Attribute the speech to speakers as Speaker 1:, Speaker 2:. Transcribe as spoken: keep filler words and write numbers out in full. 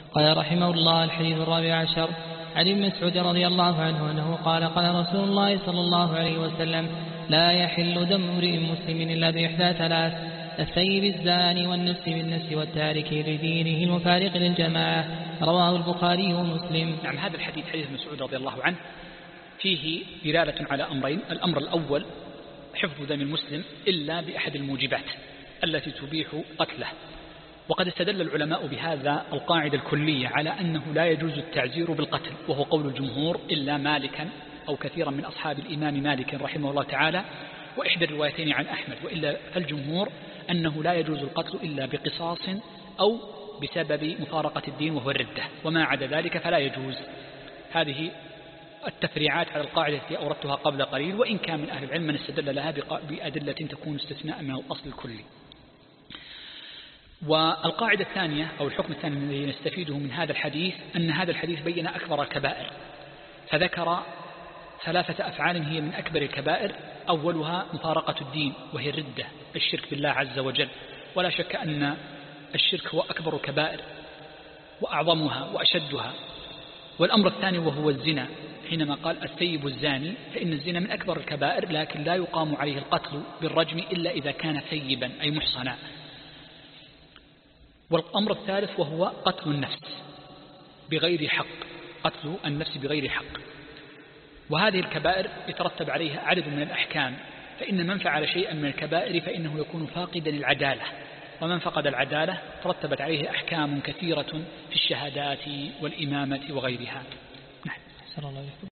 Speaker 1: قال رحمه الله: الحديث الرابع عشر عن ابن مسعود رضي الله عنه أنه قال: قال رسول الله صلى الله عليه وسلم: لا يحل دم امرئ مسلم إلا بإحدى ثلاث: الثيب الزاني والنفس بالنفس والتارك لدينه المفارق للجماعة. رواه البخاري ومسلم.
Speaker 2: نعم، هذا الحديث حديث ابن مسعود رضي الله عنه فيه دلالة على أمرين: الأمر الأول حفظ دم المسلم إلا بأحد الموجبات التي تبيح قتله، وقد استدل العلماء بهذا القاعدة الكلية على أنه لا يجوز التعزير بالقتل، وهو قول الجمهور إلا مالكا أو كثيرا من أصحاب الإمام مالك رحمه الله تعالى، وإحدى الروايتين عن أحمد. وإلا فالجمهور أنه لا يجوز القتل إلا بقصاص أو بسبب مفارقة الدين وهو الردة، وما عدا ذلك فلا يجوز. هذه التفريعات على القاعدة التي أوردتها قبل قليل، وإن كان من أهل العلم من استدل لها بأدلة تكون استثناء من الأصل الكلي. والقاعدة الثانية أو الحكم الثاني الذي نستفيده من هذا الحديث أن هذا الحديث بين أكبر الكبائر، فذكر ثلاثة أفعال هي من أكبر الكبائر: أولها مفارقة الدين وهي الردة، الشرك بالله عز وجل، ولا شك أن الشرك هو أكبر الكبائر وأعظمها وأشدها. والأمر الثاني وهو الزنا، حينما قال الثيب الزاني، فإن الزنا من أكبر الكبائر، لكن لا يقام عليه القتل بالرجم إلا إذا كان ثيبا أي محصنا. والأمر الثالث وهو قتل النفس بغير حق، قتل النفس بغير حق. وهذه الكبائر يترتب عليها عدد من الأحكام، فإن من فعل شيئا من الكبائر فإنه يكون فاقدا العدالة، ومن فقد العدالة ترتبت عليه أحكام كثيرة في الشهادات والإمامة وغيرها. نعم.